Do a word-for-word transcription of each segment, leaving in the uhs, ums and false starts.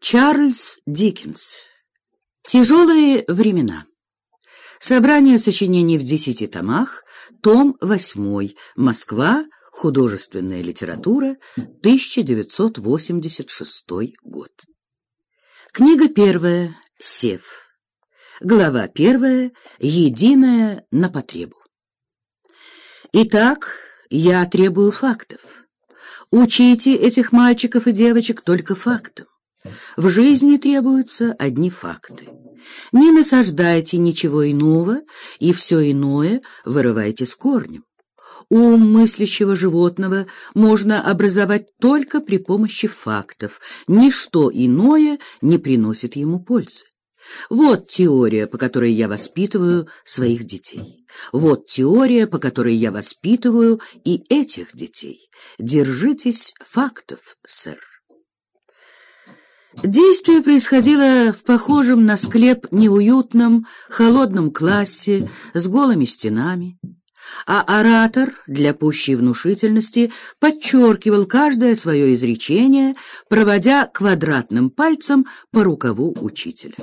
Чарльз Диккенс. Тяжелые времена. Собрание сочинений в десяти томах, том восьмой. Москва. Художественная литература. тысяча девятьсот восемьдесят шестой год. Книга первая. Сев. Глава первая. Единая на потребу. Итак, я требую фактов. Учите этих мальчиков и девочек только фактам. В жизни требуются одни факты. Не насаждайте ничего иного, и все иное вырывайте с корнем. Ум мыслящего животного можно образовать только при помощи фактов. Ничто иное не приносит ему пользы. Вот теория, по которой я воспитываю своих детей. Вот теория, по которой я воспитываю и этих детей. Держитесь фактов, сэр. Действие происходило в похожем на склеп неуютном, холодном классе с голыми стенами, а оратор для пущей внушительности подчеркивал каждое свое изречение, проводя квадратным пальцем по рукаву учителя.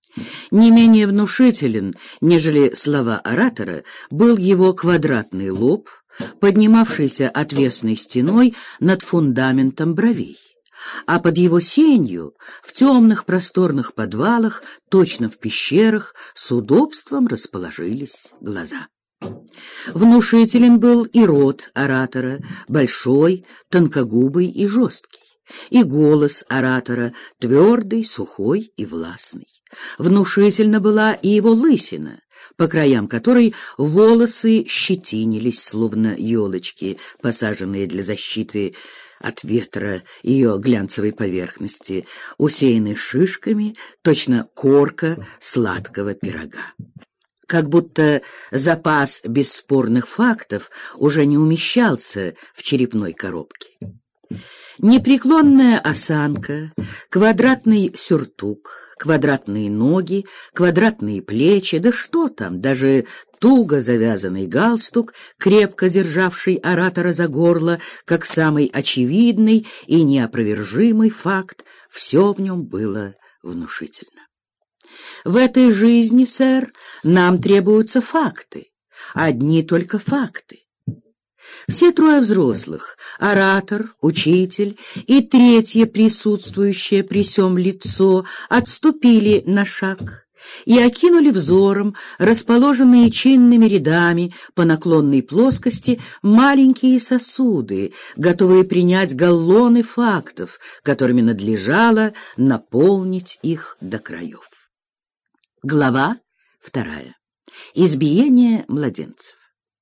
Не менее внушителен, нежели слова оратора, был его квадратный лоб, поднимавшийся отвесной стеной над фундаментом бровей. А под его сенью, в темных просторных подвалах, точно в пещерах, с удобством расположились глаза. Внушителен был и рот оратора, большой, тонкогубый и жесткий, и голос оратора, твердый, сухой и властный. Внушительна была и его лысина, по краям которой волосы щетинились, словно елочки, посаженные для защиты от ветра ее глянцевой поверхности, усеянной шишками, точно корка сладкого пирога. Как будто запас бесспорных фактов уже не умещался в черепной коробке. Непреклонная осанка, квадратный сюртук, квадратные ноги, квадратные плечи, да что там, даже туго завязанный галстук, крепко державший оратора за горло, как самый очевидный и неопровержимый факт, все в нем было внушительно. В этой жизни, сэр, нам требуются факты, одни только факты. Все трое взрослых, оратор, учитель и третье присутствующее при сём лицо, отступили на шаг и окинули взором расположенные чинными рядами по наклонной плоскости маленькие сосуды, готовые принять галлоны фактов, которыми надлежало наполнить их до краев. Глава вторая. Избиение младенцев.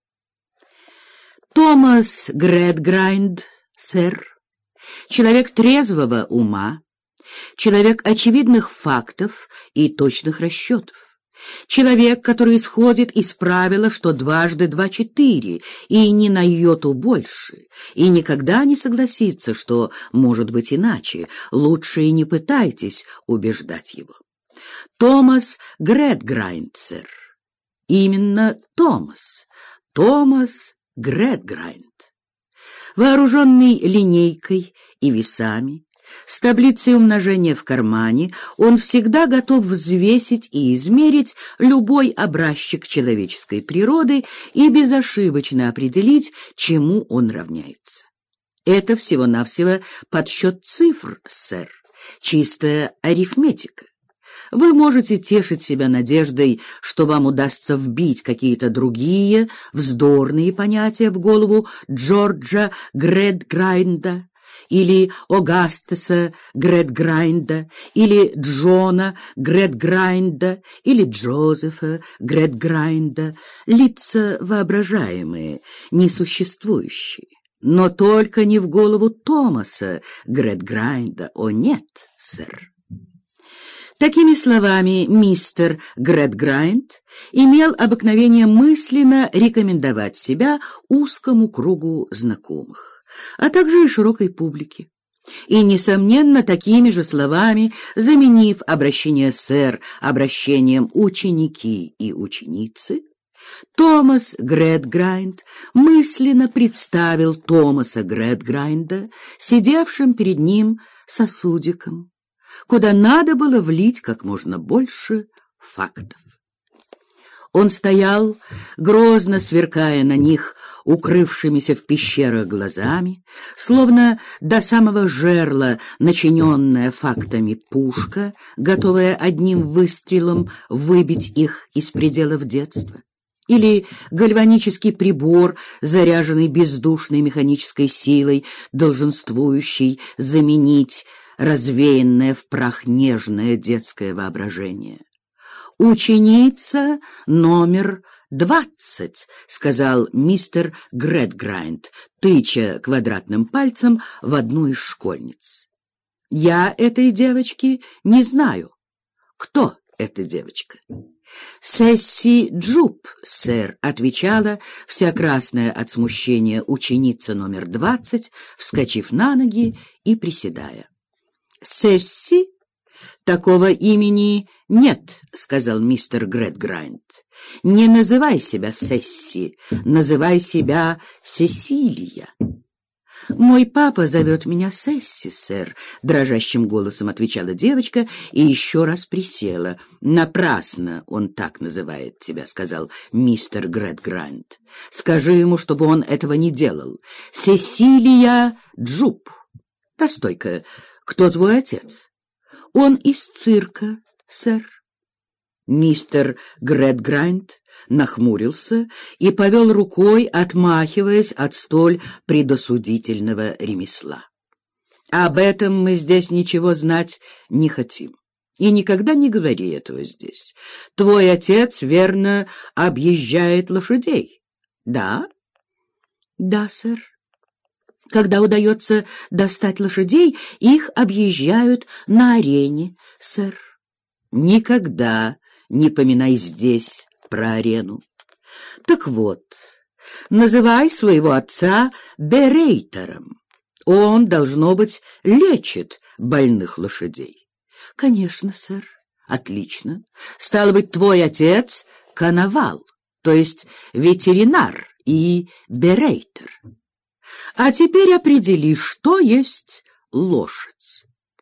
Томас Грэдграйнд, сэр, человек трезвого ума, человек очевидных фактов и точных расчетов, человек, который исходит из правила, что дважды два четыре, и ни на йоту больше, и никогда не согласится, что может быть иначе, лучше и не пытайтесь убеждать его. Томас Грэдграйнд, сэр, именно Томас, Томас Грэдграйнд. Вооруженный линейкой и весами, с таблицей умножения в кармане, он всегда готов взвесить и измерить любой образчик человеческой природы и безошибочно определить, чему он равняется. Это всего-навсего подсчет цифр, сэр, чистая арифметика. Вы можете тешить себя надеждой, что вам удастся вбить какие-то другие вздорные понятия в голову Джорджа Грэдграйнда или Огастеса Грэдграйнда или Джона Грэдграйнда или Джозефа Грэдграйнда, лица воображаемые, несуществующие. Но только не в голову Томаса Грэдграйнда, о нет, сэр. Такими словами, мистер Грэдграйнд имел обыкновение мысленно рекомендовать себя узкому кругу знакомых, а также и широкой публике. И, несомненно, такими же словами, заменив обращение «сэр» обращением «ученики» и «ученицы», Томас Грэдграйнд мысленно представил Томаса Грэдграйнда, сидевшим перед ним сосудиком, куда надо было влить как можно больше фактов. Он стоял, грозно сверкая на них укрывшимися в пещерах глазами, словно до самого жерла начиненная фактами пушка, готовая одним выстрелом выбить их из пределов детства, или гальванический прибор, заряженный бездушной механической силой, долженствующий заменить развеянное в прах нежное детское воображение. «Ученица номер двадцать», — сказал мистер Грэдграйнд, тыча квадратным пальцем в одну из школьниц. «Я этой девочки не знаю. Кто эта девочка?» «Сесси Джуб, сэр», — отвечала вся красная от смущения ученица номер двадцать, вскочив на ноги и приседая. «Сесси? Такого имени нет», — сказал мистер Грэдграйнд. «Не называй себя Сесси, называй себя Сесилия». «Мой папа зовет меня Сесси, сэр», — дрожащим голосом отвечала девочка и еще раз присела. «Напрасно он так называет тебя», — сказал мистер Грэдграйнд. «Скажи ему, чтобы он этого не делал. Сесилия Джуб. Постой-ка, кто твой отец?» «Он из цирка, сэр». Мистер Грэдграйнд нахмурился и повел рукой, отмахиваясь от столь предосудительного ремесла. «Об этом мы здесь ничего знать не хотим. И никогда не говори этого здесь. Твой отец, верно, объезжает лошадей, да?» «Да, сэр. Когда удается достать лошадей, их объезжают на арене, сэр». «Никогда не поминай здесь про арену. Так вот, называй своего отца берейтером. Он, должно быть, лечит больных лошадей». «Конечно, сэр». «Отлично. Стало быть, твой отец — коновал, то есть ветеринар и берейтер. А теперь определи, что есть лошадь».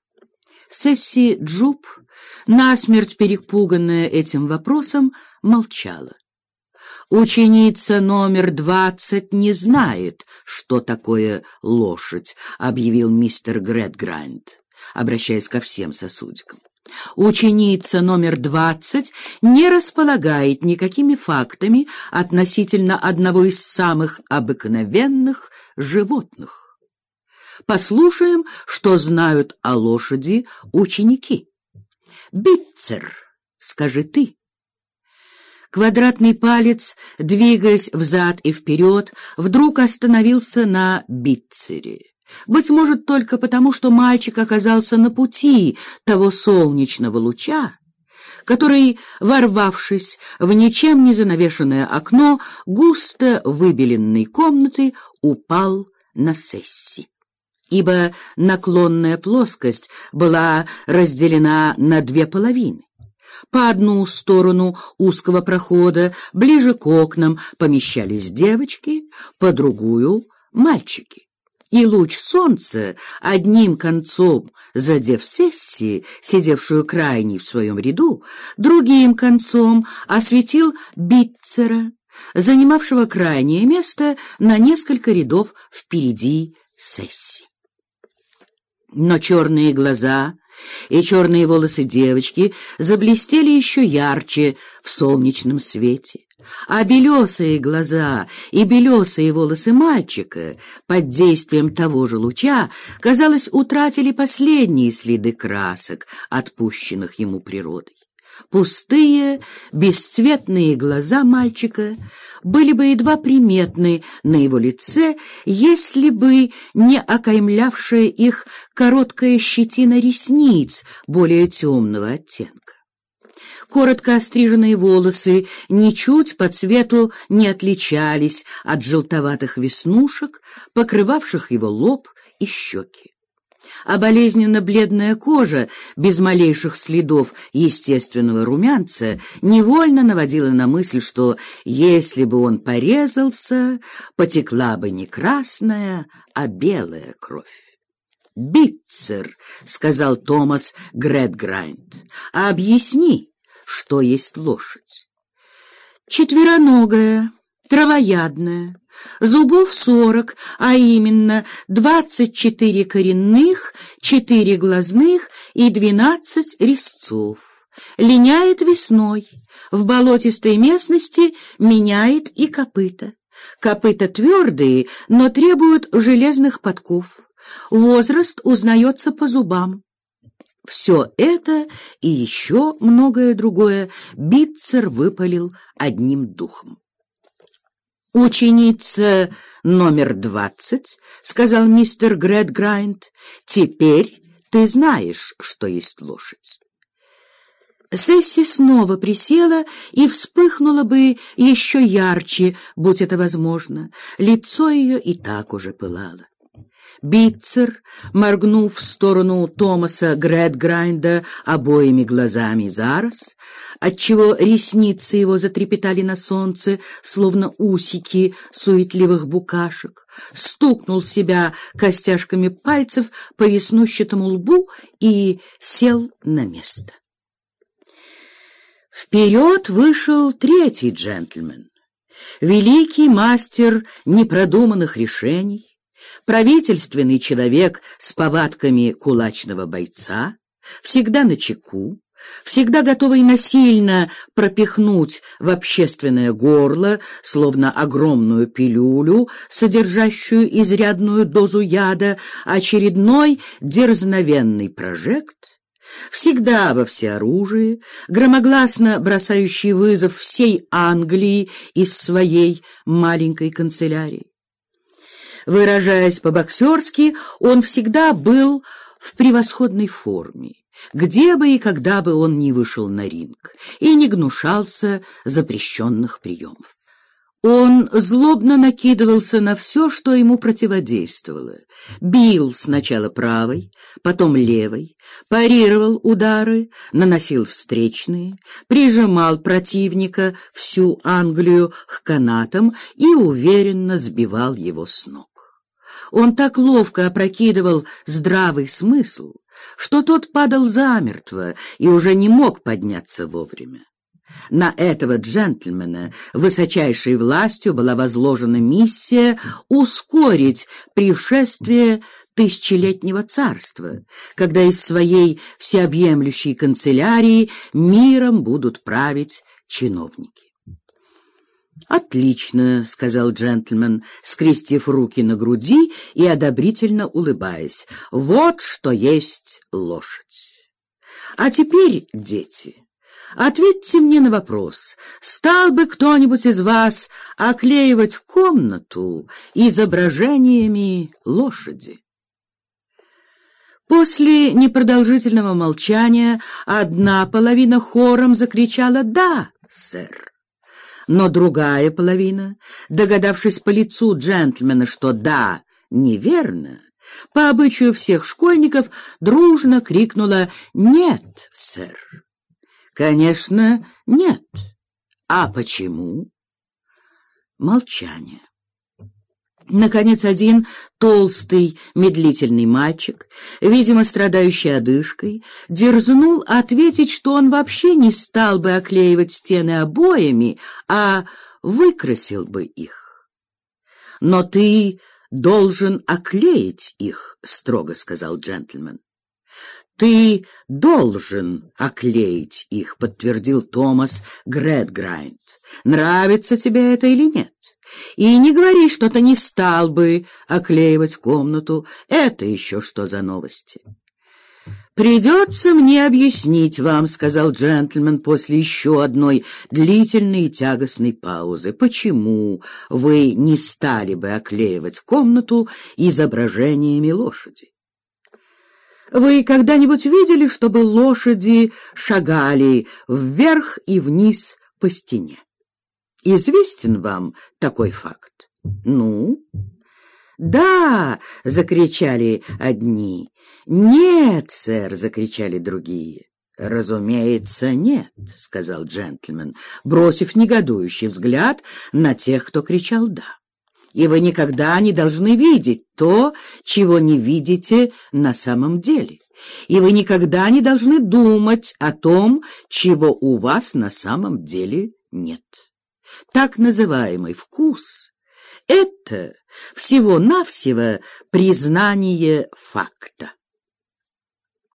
Сесси Джуб, насмерть перепуганная этим вопросом, молчала. «Ученица номер двадцать не знает, что такое лошадь», — объявил мистер Грэдграйнд, обращаясь ко всем сосудикам. «Ученица номер двадцать не располагает никакими фактами относительно одного из самых обыкновенных животных. Послушаем, что знают о лошади ученики. Битцер, скажи ты». Квадратный палец, двигаясь взад и вперед, вдруг остановился на Битцере. Быть может, только потому, что мальчик оказался на пути того солнечного луча, который, ворвавшись в ничем не занавешенное окно густо выбеленной комнаты, упал на Сесси. Ибо наклонная плоскость была разделена на две половины. По одну сторону узкого прохода, ближе к окнам, помещались девочки, по другую — мальчики. И луч солнца, одним концом задев Сесси, сидевшую крайней в своем ряду, другим концом осветил Битцера, занимавшего крайнее место на несколько рядов впереди Сесси. Но черные глаза и черные волосы девочки заблестели еще ярче в солнечном свете, а белесые глаза и белесые волосы мальчика под действием того же луча, казалось, утратили последние следы красок, отпущенных ему природой. Пустые, бесцветные глаза мальчика были бы едва приметны на его лице, если бы не окаймлявшая их короткая щетина ресниц более темного оттенка. Коротко остриженные волосы ничуть по цвету не отличались от желтоватых веснушек, покрывавших его лоб и щеки. А болезненно-бледная кожа, без малейших следов естественного румянца, невольно наводила на мысль, что если бы он порезался, потекла бы не красная, а белая кровь. «Битцер», — сказал Томас Грэдграйнд, — «объясни, что есть лошадь». «Четвероногая, травоядная, зубов сорок, а именно двадцать четыре коренных, четыре глазных и двенадцать резцов. Линяет весной, в болотистой местности меняет и копыта. Копыта твердые, но требуют железных подков. Возраст узнается по зубам». Все это и еще многое другое Битцер выпалил одним духом. «Ученица номер двадцать, — сказал мистер Грэдграйнд, — теперь ты знаешь, что есть лошадь». Сесси снова присела и вспыхнула бы еще ярче, будь это возможно. Лицо ее и так уже пылало. Битцер, моргнув в сторону Томаса Грэдграйнда обоими глазами за раз, отчего ресницы его затрепетали на солнце, словно усики суетливых букашек, стукнул себя костяшками пальцев по веснущатому лбу и сел на место. Вперед вышел третий джентльмен, великий мастер непродуманных решений, правительственный человек с повадками кулачного бойца, всегда начеку, всегда готовый насильно пропихнуть в общественное горло, словно огромную пилюлю, содержащую изрядную дозу яда, очередной дерзновенный прожект, всегда во всеоружии, громогласно бросающий вызов всей Англии из своей маленькой канцелярии. Выражаясь по-боксерски, он всегда был в превосходной форме, где бы и когда бы он ни вышел на ринг, и не гнушался запрещенных приемов. Он злобно накидывался на все, что ему противодействовало. Бил сначала правой, потом левой, парировал удары, наносил встречные, прижимал противника всю Англию к канатам и уверенно сбивал его с ног. Он так ловко опрокидывал здравый смысл, что тот падал замертво и уже не мог подняться вовремя. На этого джентльмена высочайшей властью была возложена миссия ускорить пришествие тысячелетнего царства, когда из своей всеобъемлющей канцелярии миром будут править чиновники. «Отлично», — сказал джентльмен, скрестив руки на груди и одобрительно улыбаясь. «Вот что есть лошадь. А теперь, дети, ответьте мне на вопрос, стал бы кто-нибудь из вас оклеивать комнату изображениями лошади?» После непродолжительного молчания одна половина хором закричала «Да, сэр». Но другая половина, догадавшись по лицу джентльмена, что «да» неверно, по обычаю всех школьников дружно крикнула «Нет, сэр». Конечно, нет. А почему? Молчание. Наконец, один толстый, медлительный мальчик, видимо, страдающий одышкой, дерзнул ответить, что он вообще не стал бы оклеивать стены обоями, а выкрасил бы их. «Но ты должен оклеить их», — строго сказал джентльмен. «Ты должен оклеить их», — подтвердил Томас Грэдграйнд. «Нравится тебе это или нет? И не говори, что ты не стал бы оклеивать комнату. Это еще что за новости?» «Придется мне объяснить вам», — сказал джентльмен после еще одной длительной и тягостной паузы, «почему вы не стали бы оклеивать комнату изображениями лошади. Вы когда-нибудь видели, чтобы лошади шагали вверх и вниз по стене? Известен вам такой факт? Ну? «Да!» — закричали одни. «Нет, сэр!» — закричали другие. «Разумеется, нет», — сказал джентльмен, бросив негодующий взгляд на тех, кто кричал «да». и вы никогда не должны видеть то, чего не видите на самом деле, и вы никогда не должны думать о том, чего у вас на самом деле нет. Так называемый вкус — это всего-навсего признание факта.